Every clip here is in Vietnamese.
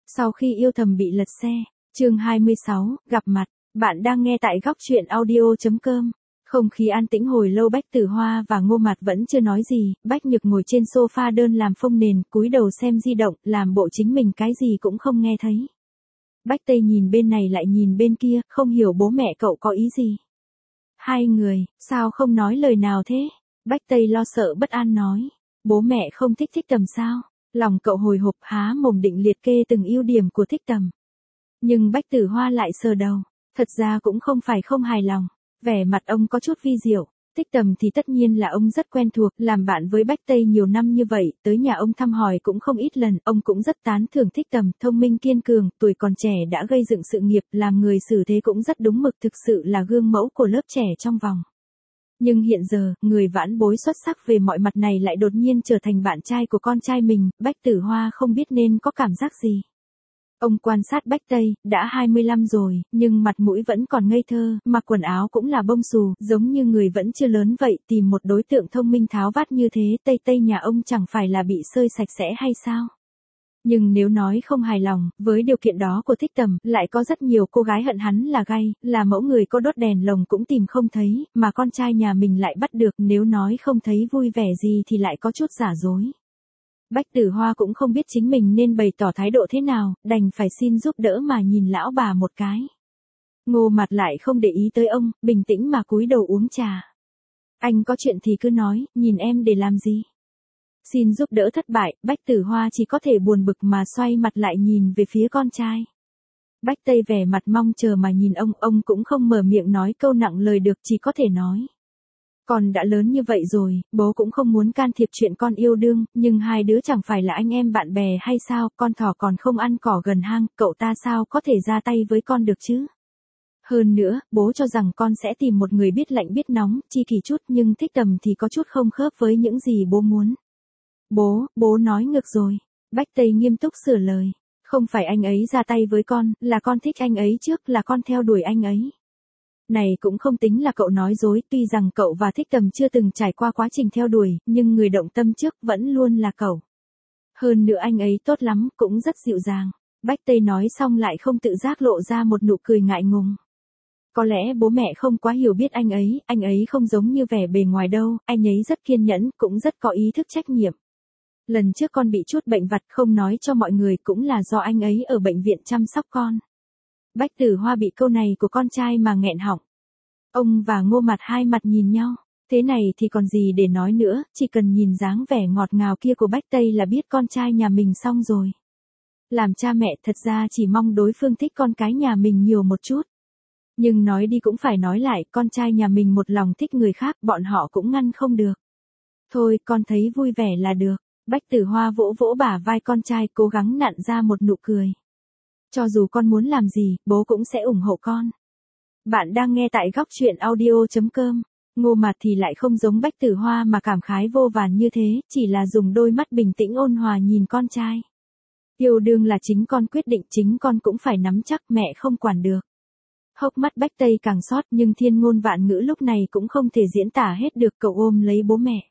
Sau khi yêu thầm bị lật xe, chương 26, gặp mặt, bạn đang nghe tại góc truyện audio.com. Không khí an tĩnh hồi lâu Bách Tử Hoa và Ngô Mạt vẫn chưa nói gì, Bách Nhược ngồi trên sofa đơn làm phông nền, cúi đầu xem di động, làm bộ chính mình cái gì cũng không nghe thấy. Bách Tây nhìn bên này lại nhìn bên kia, không hiểu bố mẹ cậu có ý gì. Hai người, sao không nói lời nào thế? Bách Tây lo sợ bất an nói, bố mẹ không thích Thích Tầm sao? Lòng cậu hồi hộp há mồm định liệt kê từng ưu điểm của Thích Tầm. Nhưng Bách Tử Hoa lại sờ đầu, thật ra cũng không phải không hài lòng. Vẻ mặt ông có chút vi diệu, Thích Tầm thì tất nhiên là ông rất quen thuộc, làm bạn với Bách Tây nhiều năm như vậy, tới nhà ông thăm hỏi cũng không ít lần, ông cũng rất tán thưởng Thích Tầm, thông minh kiên cường, tuổi còn trẻ đã gây dựng sự nghiệp, làm người xử thế cũng rất đúng mực, thực sự là gương mẫu của lớp trẻ trong vòng. Nhưng hiện giờ, người vãn bối xuất sắc về mọi mặt này lại đột nhiên trở thành bạn trai của con trai mình, Bách Tử Hoa không biết nên có cảm giác gì. Ông quan sát Bách Tây, đã 25 rồi, nhưng mặt mũi vẫn còn ngây thơ, mặc quần áo cũng là bông xù, giống như người vẫn chưa lớn vậy, tìm một đối tượng thông minh tháo vát như thế, Tây nhà ông chẳng phải là bị sơi sạch sẽ hay sao? Nhưng nếu nói không hài lòng, với điều kiện đó của Thích Tầm, lại có rất nhiều cô gái hận hắn là gay, là mẫu người có đốt đèn lồng cũng tìm không thấy, mà con trai nhà mình lại bắt được, nếu nói không thấy vui vẻ gì thì lại có chút giả dối. Bách Tử Hoa cũng không biết chính mình nên bày tỏ thái độ thế nào, đành phải xin giúp đỡ mà nhìn lão bà một cái. Ngô Mạt lại không để ý tới ông, bình tĩnh mà cúi đầu uống trà. Anh có chuyện thì cứ nói, nhìn em để làm gì? Xin giúp đỡ thất bại, Bách Tử Hoa chỉ có thể buồn bực mà xoay mặt lại nhìn về phía con trai. Bách Tây vẻ mặt mong chờ mà nhìn ông cũng không mở miệng nói câu nặng lời được, chỉ có thể nói. Con đã lớn như vậy rồi, bố cũng không muốn can thiệp chuyện con yêu đương, nhưng hai đứa chẳng phải là anh em bạn bè hay sao, con thỏ còn không ăn cỏ gần hang, cậu ta sao có thể ra tay với con được chứ? Hơn nữa, bố cho rằng con sẽ tìm một người biết lạnh biết nóng, chi kỷ chút, nhưng Thích Tầm thì có chút không khớp với những gì bố muốn. Bố nói ngược rồi. Bách Tây nghiêm túc sửa lời. Không phải anh ấy ra tay với con, là con thích anh ấy trước, là con theo đuổi anh ấy. Này cũng không tính là cậu nói dối, tuy rằng cậu và Thích Tầm chưa từng trải qua quá trình theo đuổi, nhưng người động tâm trước vẫn luôn là cậu. Hơn nữa anh ấy tốt lắm, cũng rất dịu dàng. Bách Tây nói xong lại không tự giác lộ ra một nụ cười ngại ngùng. Có lẽ bố mẹ không quá hiểu biết anh ấy không giống như vẻ bề ngoài đâu, anh ấy rất kiên nhẫn, cũng rất có ý thức trách nhiệm. Lần trước con bị chút bệnh vặt không nói cho mọi người cũng là do anh ấy ở bệnh viện chăm sóc con. Bách Tử Hoa bị câu này của con trai mà nghẹn họng. Ông và Ngô Mạt hai mặt nhìn nhau, thế này thì còn gì để nói nữa, chỉ cần nhìn dáng vẻ ngọt ngào kia của Bách Tây là biết con trai nhà mình xong rồi. Làm cha mẹ thật ra chỉ mong đối phương thích con cái nhà mình nhiều một chút. Nhưng nói đi cũng phải nói lại, con trai nhà mình một lòng thích người khác, bọn họ cũng ngăn không được. Thôi, con thấy vui vẻ là được. Bách Tử Hoa vỗ vỗ bả vai con trai, cố gắng nặn ra một nụ cười. Cho dù con muốn làm gì, bố cũng sẽ ủng hộ con. Bạn đang nghe tại góc truyện audio.com. Ngô Mạt thì lại không giống Bách Tử Hoa mà cảm khái vô vàn như thế, chỉ là dùng đôi mắt bình tĩnh ôn hòa nhìn con trai. Yêu đương là chính con quyết định, chính con cũng phải nắm chắc, mẹ không quản được. Hốc mắt Bách Tây càng xót, nhưng thiên ngôn vạn ngữ lúc này cũng không thể diễn tả hết được, cậu ôm lấy bố mẹ.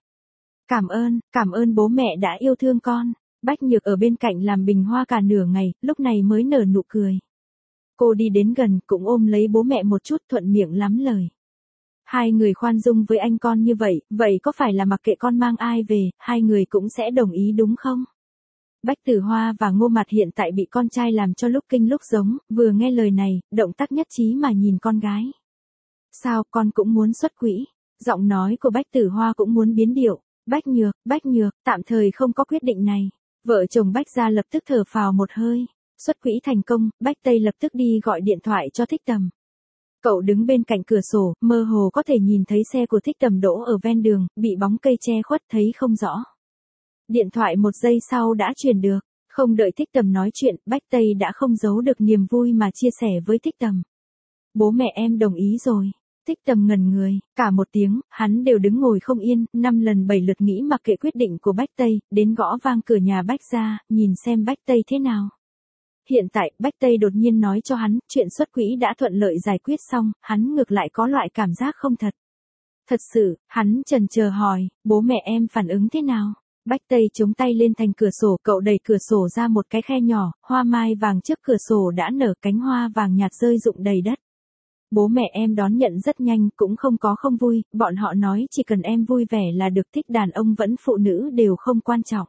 Cảm ơn bố mẹ đã yêu thương con. Bách Nhược ở bên cạnh làm bình hoa cả nửa ngày, lúc này mới nở nụ cười. Cô đi đến gần, cũng ôm lấy bố mẹ một chút, thuận miệng lắm lời. Hai người khoan dung với anh con như vậy có phải là mặc kệ con mang ai về, hai người cũng sẽ đồng ý đúng không? Bách Tử Hoa và Ngô Mạt hiện tại bị con trai làm cho lúc kinh lúc giống, vừa nghe lời này, động tác nhất trí mà nhìn con gái. Sao, con cũng muốn xuất quỹ? Giọng nói của Bách Tử Hoa cũng muốn biến điệu. Bách Nhược, tạm thời không có quyết định này. Vợ chồng Bách gia lập tức thở phào một hơi. Xuất quỹ thành công, Bách Tây lập tức đi gọi điện thoại cho Thích Tầm. Cậu đứng bên cạnh cửa sổ, mơ hồ có thể nhìn thấy xe của Thích Tầm đỗ ở ven đường, bị bóng cây che khuất thấy không rõ. Điện thoại một giây sau đã truyền được. Không đợi Thích Tầm nói chuyện, Bách Tây đã không giấu được niềm vui mà chia sẻ với Thích Tầm. Bố mẹ em đồng ý rồi. Thích Tầm ngẩn người, cả một tiếng, hắn đều đứng ngồi không yên, 5 lần 7 lượt nghĩ mặc kệ quyết định của Bách Tây, đến gõ vang cửa nhà Bách gia, nhìn xem Bách Tây thế nào. Hiện tại, Bách Tây đột nhiên nói cho hắn, chuyện xuất quỹ đã thuận lợi giải quyết xong, hắn ngược lại có loại cảm giác không thật. Thật sự, hắn chần chờ hỏi, bố mẹ em phản ứng thế nào? Bách Tây chống tay lên thành cửa sổ, cậu đẩy cửa sổ ra một cái khe nhỏ, hoa mai vàng trước cửa sổ đã nở cánh hoa vàng nhạt rơi rụng đầy đất. Bố mẹ em đón nhận rất nhanh, cũng không có không vui, bọn họ nói chỉ cần em vui vẻ là được, thích đàn ông vẫn phụ nữ đều không quan trọng.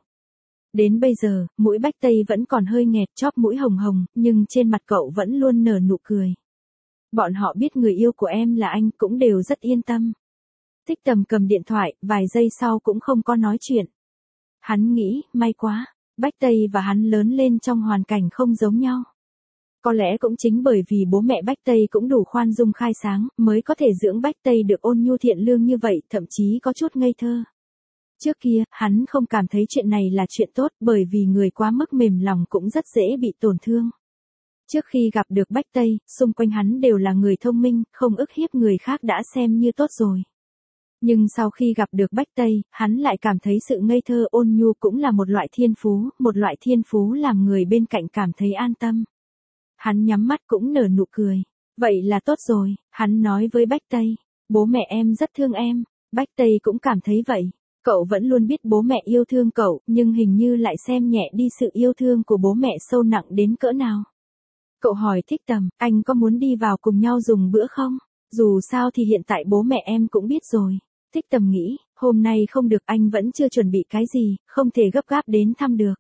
Đến bây giờ, mũi Bách Tây vẫn còn hơi nghẹt, chóp mũi hồng hồng, nhưng trên mặt cậu vẫn luôn nở nụ cười. Bọn họ biết người yêu của em là anh, cũng đều rất yên tâm. Thích Tầm cầm điện thoại, vài giây sau cũng không có nói chuyện. Hắn nghĩ, may quá, Bách Tây và hắn lớn lên trong hoàn cảnh không giống nhau. Có lẽ cũng chính bởi vì bố mẹ Bách Tây cũng đủ khoan dung khai sáng, mới có thể dưỡng Bách Tây được ôn nhu thiện lương như vậy, thậm chí có chút ngây thơ. Trước kia, hắn không cảm thấy chuyện này là chuyện tốt, bởi vì người quá mức mềm lòng cũng rất dễ bị tổn thương. Trước khi gặp được Bách Tây, xung quanh hắn đều là người thông minh, không ức hiếp người khác đã xem như tốt rồi. Nhưng sau khi gặp được Bách Tây, hắn lại cảm thấy sự ngây thơ ôn nhu cũng là một loại thiên phú làm người bên cạnh cảm thấy an tâm. Hắn nhắm mắt cũng nở nụ cười. Vậy là tốt rồi, hắn nói với Bách Tây. Bố mẹ em rất thương em. Bách Tây cũng cảm thấy vậy. Cậu vẫn luôn biết bố mẹ yêu thương cậu, nhưng hình như lại xem nhẹ đi sự yêu thương của bố mẹ sâu nặng đến cỡ nào. Cậu hỏi Thích Tầm, anh có muốn đi vào cùng nhau dùng bữa không? Dù sao thì hiện tại bố mẹ em cũng biết rồi. Thích Tầm nghĩ, hôm nay không được, anh vẫn chưa chuẩn bị cái gì, không thể gấp gáp đến thăm được.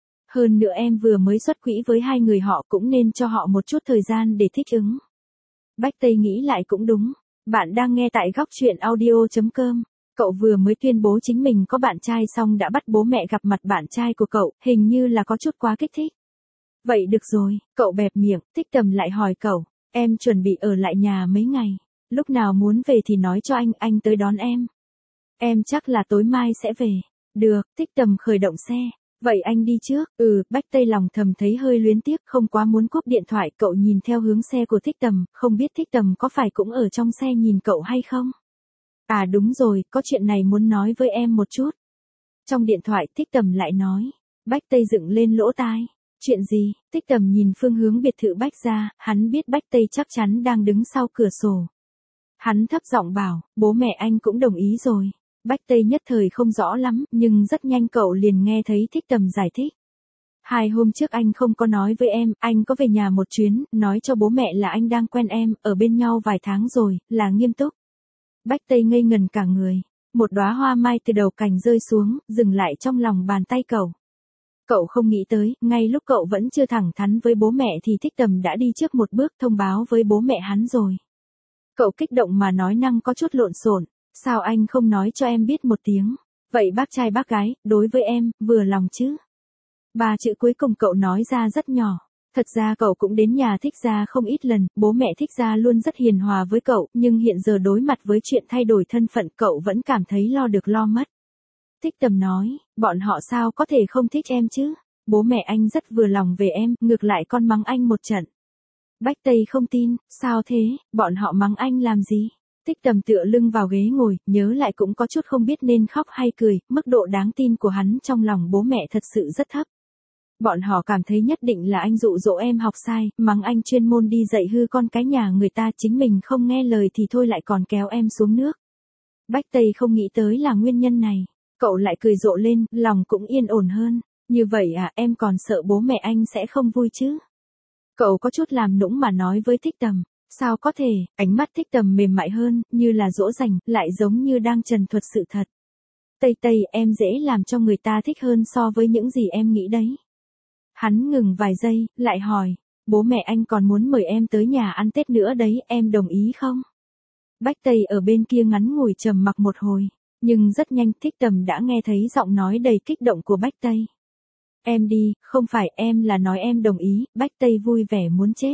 Hơn nữa em vừa mới xuất quỹ với hai người họ, cũng nên cho họ một chút thời gian để thích ứng. Bách Tây nghĩ lại cũng đúng. Bạn đang nghe tại góc truyện audio.com. Cậu vừa mới tuyên bố chính mình có bạn trai xong đã bắt bố mẹ gặp mặt bạn trai của cậu, hình như là có chút quá kích thích. Vậy được rồi, cậu bẹp miệng. Thích Tầm lại hỏi cậu, em chuẩn bị ở lại nhà mấy ngày. Lúc nào muốn về thì nói cho anh tới đón em. Em chắc là tối mai sẽ về. Được, Thích Tầm khởi động xe. Vậy anh đi trước. Bách Tây lòng thầm thấy hơi luyến tiếc, không quá muốn cúp điện thoại. Cậu nhìn theo hướng xe của Thích Tầm, không biết Thích Tầm có phải cũng ở trong xe nhìn cậu hay không? À đúng rồi, có chuyện này muốn nói với em một chút. Trong điện thoại Thích Tầm lại nói. Bách Tây dựng lên lỗ tai. Chuyện gì? Thích Tầm nhìn phương hướng biệt thự Bách ra, hắn biết Bách Tây chắc chắn đang đứng sau cửa sổ. Hắn thấp giọng bảo, bố mẹ anh cũng đồng ý rồi. Bách Tây nhất thời không rõ lắm, nhưng rất nhanh cậu liền nghe thấy Thích Tầm giải thích. 2 hôm trước anh không có nói với em, anh có về nhà một chuyến, nói cho bố mẹ là anh đang quen em, ở bên nhau vài tháng rồi, là nghiêm túc. Bách Tây ngây ngần cả người. Một đóa hoa mai từ đầu cành rơi xuống, dừng lại trong lòng bàn tay cậu. Cậu không nghĩ tới, ngay lúc cậu vẫn chưa thẳng thắn với bố mẹ thì Thích Tầm đã đi trước một bước thông báo với bố mẹ hắn rồi. Cậu kích động mà nói năng có chút lộn xộn. Sao anh không nói cho em biết một tiếng? Vậy bác trai bác gái, đối với em, vừa lòng chứ? 3 chữ cuối cùng cậu nói ra rất nhỏ. Thật ra cậu cũng đến nhà Thích gia không ít lần, bố mẹ Thích gia luôn rất hiền hòa với cậu, nhưng hiện giờ đối mặt với chuyện thay đổi thân phận cậu vẫn cảm thấy lo được lo mất. Thích Tầm nói, bọn họ sao có thể không thích em chứ? Bố mẹ anh rất vừa lòng về em, ngược lại con mắng anh một trận. Bách Tây không tin, sao thế, bọn họ mắng anh làm gì? Thích Tầm tựa lưng vào ghế ngồi, nhớ lại cũng có chút không biết nên khóc hay cười, mức độ đáng tin của hắn trong lòng bố mẹ thật sự rất thấp. Bọn họ cảm thấy nhất định là anh dụ dỗ em học sai, mắng anh chuyên môn đi dạy hư con cái nhà người ta, chính mình không nghe lời thì thôi lại còn kéo em xuống nước. Bách Tây không nghĩ tới là nguyên nhân này. Cậu lại cười rộ lên, lòng cũng yên ổn hơn. Như vậy à, em còn sợ bố mẹ anh sẽ không vui chứ? Cậu có chút làm nũng mà nói với Thích Tầm. Sao có thể? Ánh mắt Thích Tầm mềm mại hơn, như là dỗ dành, lại giống như đang trần thuật sự thật. Tây Tây, em dễ làm cho người ta thích hơn so với những gì em nghĩ đấy. Hắn ngừng vài giây, lại hỏi, bố mẹ anh còn muốn mời em tới nhà ăn Tết nữa đấy, em đồng ý không? Bách Tây ở bên kia ngắn ngủi trầm mặc một hồi, nhưng rất nhanh Thích Tầm đã nghe thấy giọng nói đầy kích động của Bách Tây. Em đi, không phải, em là nói em đồng ý. Bách Tây vui vẻ muốn chết.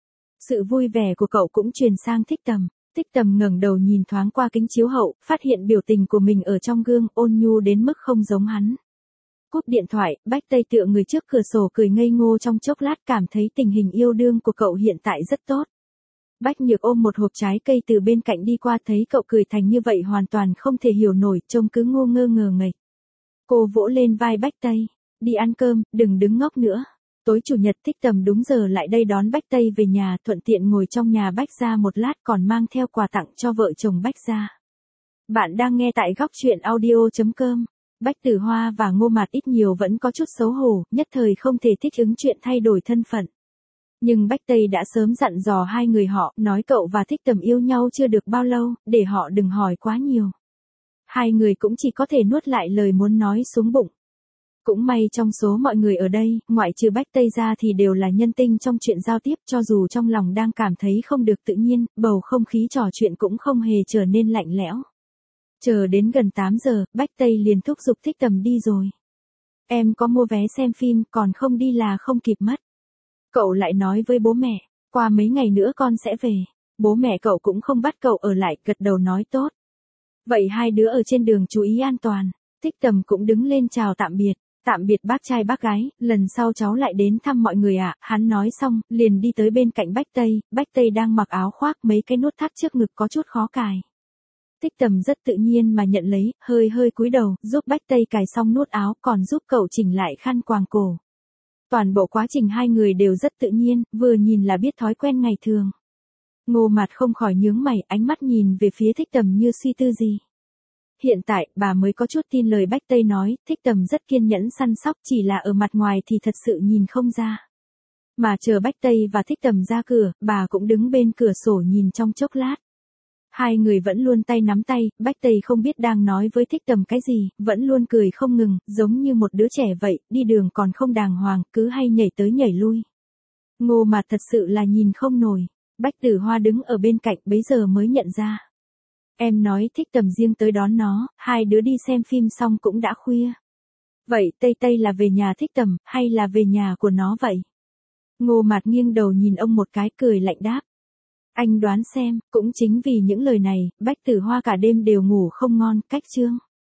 Sự vui vẻ của cậu cũng truyền sang Thích Tầm. Thích Tầm ngẩng đầu nhìn thoáng qua kính chiếu hậu, phát hiện biểu tình của mình ở trong gương ôn nhu đến mức không giống hắn. Cúp điện thoại, Bách Tây tựa người trước cửa sổ cười ngây ngô trong chốc lát, cảm thấy tình hình yêu đương của cậu hiện tại rất tốt. Bách Nhược ôm một hộp trái cây từ bên cạnh đi qua, thấy cậu cười thành như vậy hoàn toàn không thể hiểu nổi, trông cứ ngô ngơ ngờ nghệch. Cô vỗ lên vai Bách Tây, đi ăn cơm, đừng đứng ngốc nữa. Tối chủ nhật Thích Tầm đúng giờ lại đây đón Bách Tây về nhà, thuận tiện ngồi trong nhà Bách gia một lát, còn mang theo quà tặng cho vợ chồng Bách gia. Bạn đang nghe tại góc truyện audio.com. Bách Tử Hoa và Ngô Mạt ít nhiều vẫn có chút xấu hổ, nhất thời không thể thích ứng chuyện thay đổi thân phận. Nhưng Bách Tây đã sớm dặn dò hai người họ, nói cậu và Thích Tầm yêu nhau chưa được bao lâu, để họ đừng hỏi quá nhiều. Hai người cũng chỉ có thể nuốt lại lời muốn nói xuống bụng. Cũng may trong số mọi người ở đây, ngoại trừ Bách Tây ra thì đều là nhân tinh trong chuyện giao tiếp, cho dù trong lòng đang cảm thấy không được tự nhiên, bầu không khí trò chuyện cũng không hề trở nên lạnh lẽo. Chờ đến gần 8 giờ, Bách Tây liền thúc giục Thích Tầm đi rồi. Em có mua vé xem phim, còn không đi là không kịp mất. Cậu lại nói với bố mẹ, qua mấy ngày nữa con sẽ về. Bố mẹ cậu cũng không bắt cậu ở lại, gật đầu nói tốt. Vậy hai đứa ở trên đường chú ý an toàn. Thích Tầm cũng đứng lên chào tạm biệt. Tạm biệt bác trai bác gái, lần sau cháu lại đến thăm mọi người ạ. Hắn nói xong, liền đi tới bên cạnh Bách Tây đang mặc áo khoác, mấy cái nút thắt trước ngực có chút khó cài. Thích Tầm rất tự nhiên mà nhận lấy, hơi cúi đầu, giúp Bách Tây cài xong nút áo, còn giúp cậu chỉnh lại khăn quàng cổ. Toàn bộ quá trình hai người đều rất tự nhiên, vừa nhìn là biết thói quen ngày thường. Ngô Mạt không khỏi nhướng mày, ánh mắt nhìn về phía Thích Tầm như suy tư gì. Hiện tại, bà mới có chút tin lời Bách Tây nói, Thích Tầm rất kiên nhẫn săn sóc, chỉ là ở mặt ngoài thì thật sự nhìn không ra. Mà chờ Bách Tây và Thích Tầm ra cửa, bà cũng đứng bên cửa sổ nhìn trong chốc lát. Hai người vẫn luôn tay nắm tay, Bách Tây không biết đang nói với Thích Tầm cái gì, vẫn luôn cười không ngừng, giống như một đứa trẻ vậy, đi đường còn không đàng hoàng, cứ hay nhảy tới nhảy lui. Ngô Mạt thật sự là nhìn không nổi. Bách Tử Hoa đứng ở bên cạnh bấy giờ mới nhận ra. Em nói Thích Tầm riêng tới đón nó, hai đứa đi xem phim xong cũng đã khuya. Vậy Tây là về nhà Thích Tầm, hay là về nhà của nó vậy? Ngô Mạt nghiêng đầu nhìn ông một cái, cười lạnh đáp. Anh đoán xem, cũng chính vì những lời này, Bách Tử Hoa cả đêm đều ngủ không ngon, cách chương.